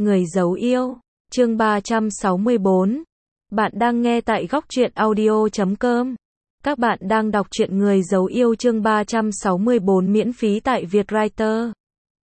Người giấu yêu, chương 364. Bạn đang nghe tại góc truyện audio.com. Các bạn đang đọc truyện Người giấu yêu chương 364 miễn phí tại Vietwriter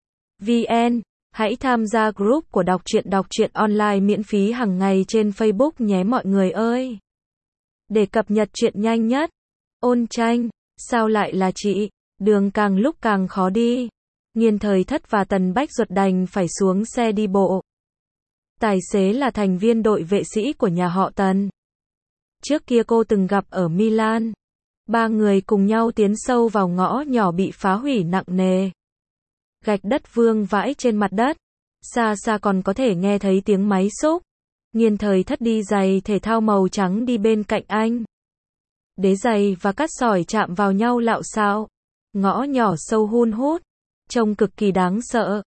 VN. Hãy tham gia group của đọc truyện online miễn phí hàng ngày trên Facebook nhé mọi người ơi. Để cập nhật truyện nhanh nhất. Ôn Tranh, sao lại là chị? Đường càng lúc càng khó đi. Nghiên Thời Thất và Tần Bách Duật đành phải xuống xe đi bộ. Tài xế là thành viên đội vệ sĩ của nhà họ Tần. Trước kia cô từng gặp ở Milan. Ba người cùng nhau tiến sâu vào ngõ nhỏ bị phá hủy nặng nề. Gạch đất vương vãi trên mặt đất. Xa xa còn có thể nghe thấy tiếng máy xúc. Nghiên Thời Thất đi giày thể thao màu trắng đi bên cạnh anh. Đế giày và cát sỏi chạm vào nhau lạo xạo. Ngõ nhỏ sâu hun hút. Trông cực kỳ đáng sợ.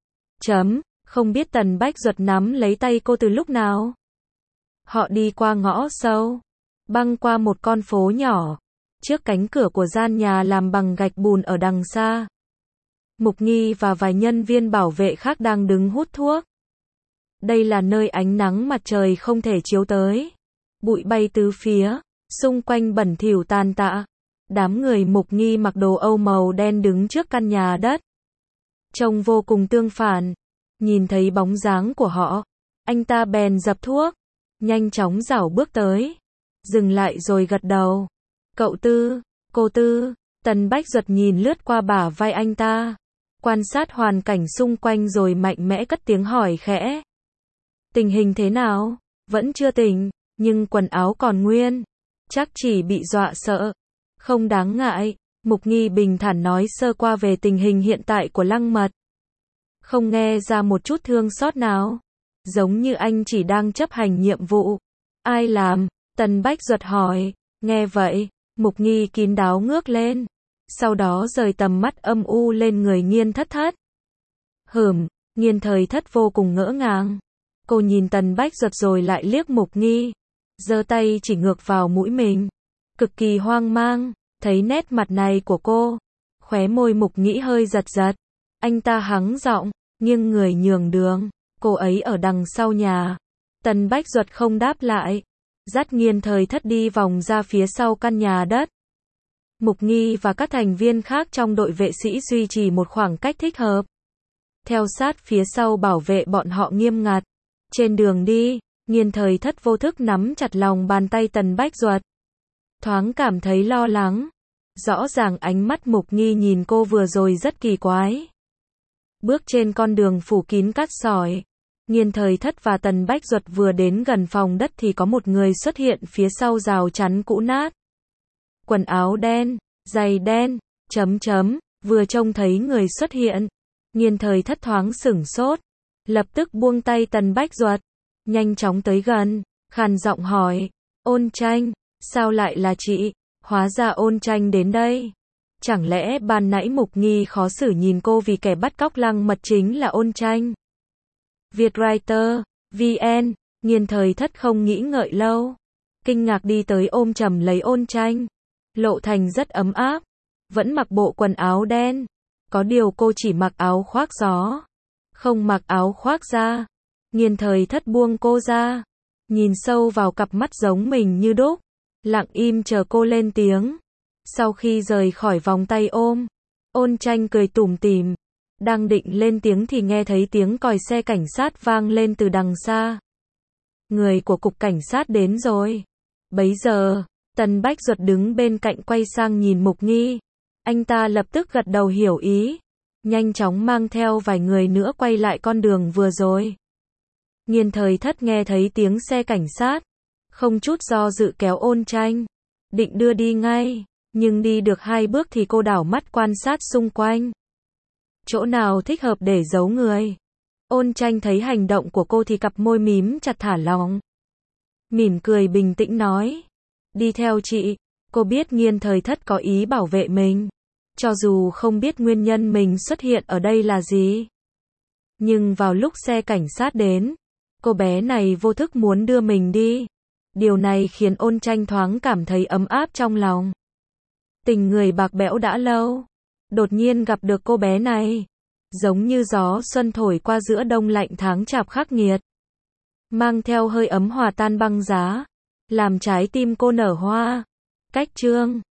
Không biết Tần Bách Duật nắm lấy tay cô từ lúc nào. Họ đi qua ngõ sâu. Băng qua một con phố nhỏ. Trước cánh cửa của gian nhà làm bằng gạch bùn ở đằng xa. Mục Nghi và vài nhân viên bảo vệ khác đang đứng hút thuốc. Đây là nơi ánh nắng mặt trời không thể chiếu tới. Bụi bay tứ phía. Xung quanh bẩn thỉu tàn tạ. Đám người Mục Nghi mặc đồ Âu màu đen đứng trước căn nhà đất. Trông vô cùng tương phản. Nhìn thấy bóng dáng của họ, anh ta bèn dập thuốc, nhanh chóng rảo bước tới, dừng lại rồi gật đầu. Cậu Tư, cô Tư. Tần Bách Duật nhìn lướt qua bả vai anh ta, quan sát hoàn cảnh xung quanh rồi mạnh mẽ cất tiếng hỏi khẽ. Tình hình thế nào? Vẫn chưa tỉnh, nhưng quần áo còn nguyên, chắc chỉ bị dọa sợ. Không đáng ngại, Mục Nghi bình thản nói sơ qua về tình hình hiện tại của Lăng Mật. Không nghe ra một chút thương xót nào. Giống như anh chỉ đang chấp hành nhiệm vụ. Ai làm? Tần Bách Duật hỏi. Nghe vậy, Mục Nghi kín đáo ngước lên. Sau đó rời tầm mắt âm u lên người Nghiên Thất Thất. Nghiên Thời Thất vô cùng ngỡ ngàng. Cô nhìn Tần Bách Duật rồi lại liếc Mục Nghi. Giơ tay chỉ ngược vào mũi mình. Cực kỳ hoang mang. Thấy nét mặt này của cô. Khóe môi Mục Nghi hơi giật giật. Anh ta hắng giọng. Nghiêng người nhường đường, cô ấy ở đằng sau nhà. Tần Bách Duật không đáp lại, dắt Nghiên Thời Thất đi vòng ra phía sau căn nhà đất. Mục Nghi và các thành viên khác trong đội vệ sĩ duy trì một khoảng cách thích hợp. Theo sát phía sau bảo vệ bọn họ nghiêm ngặt. Trên đường đi, Nghiên Thời Thất vô thức nắm chặt lòng bàn tay Tần Bách Duật. Thoáng cảm thấy lo lắng. Rõ ràng ánh mắt Mục Nghi nhìn cô vừa rồi rất kỳ quái. Bước trên con đường phủ kín cát sỏi. Nghiên Thời Thất và Tần Bách Duật vừa đến gần phòng đất thì có một người xuất hiện phía sau rào chắn cũ nát. Quần áo đen, giày đen, vừa trông thấy người xuất hiện. Nghiên Thời Thất thoáng sửng sốt. Lập tức buông tay Tần Bách Duật. Nhanh chóng tới gần, khàn giọng hỏi. Ôn Tranh, sao lại là chị? Hóa ra Ôn Tranh đến đây. Chẳng lẽ ban nãy Mục Nghi khó xử nhìn cô vì kẻ bắt cóc Lăng Mật chính là Ôn Tranh? Vietwriter VN. Nghiên Thời Thất không nghĩ ngợi lâu. Kinh ngạc đi tới ôm chầm lấy Ôn Tranh. Lộ thành rất ấm áp. Vẫn mặc bộ quần áo đen. Có điều cô chỉ mặc áo khoác gió. Không mặc áo khoác da. Nghiên Thời Thất buông cô ra. Nhìn sâu vào cặp mắt giống mình như đúc. Lặng im chờ cô lên tiếng. Sau khi rời khỏi vòng tay ôm, Ôn Tranh cười tủm tỉm. Đang định lên tiếng thì nghe thấy tiếng còi xe cảnh sát vang lên từ đằng xa. Người của cục cảnh sát đến rồi. Bấy giờ, Tần Bách Duật đứng bên cạnh quay sang nhìn Mục Nghi. Anh ta lập tức gật đầu hiểu ý. Nhanh chóng mang theo vài người nữa quay lại con đường vừa rồi. Nghiên Thời Thất nghe thấy tiếng xe cảnh sát. Không chút do dự kéo Ôn Tranh. Định đưa đi ngay. Nhưng đi được 2 bước thì cô đảo mắt quan sát xung quanh. Chỗ nào thích hợp để giấu người. Ôn Tranh thấy hành động của cô thì cặp môi mím chặt thả lỏng. Mỉm cười bình tĩnh nói. Đi theo chị. Cô biết Nghiên Thời Thất có ý bảo vệ mình. Cho dù không biết nguyên nhân mình xuất hiện ở đây là gì. Nhưng vào lúc xe cảnh sát đến, cô bé này vô thức muốn đưa mình đi. Điều này khiến Ôn Tranh thoáng cảm thấy ấm áp trong lòng. Tình người bạc bẽo đã lâu. Đột nhiên gặp được cô bé này. giống như gió xuân thổi qua giữa đông lạnh tháng chạp khắc nghiệt, mang theo hơi ấm hòa tan băng giá, làm trái tim cô nở hoa. Cách chương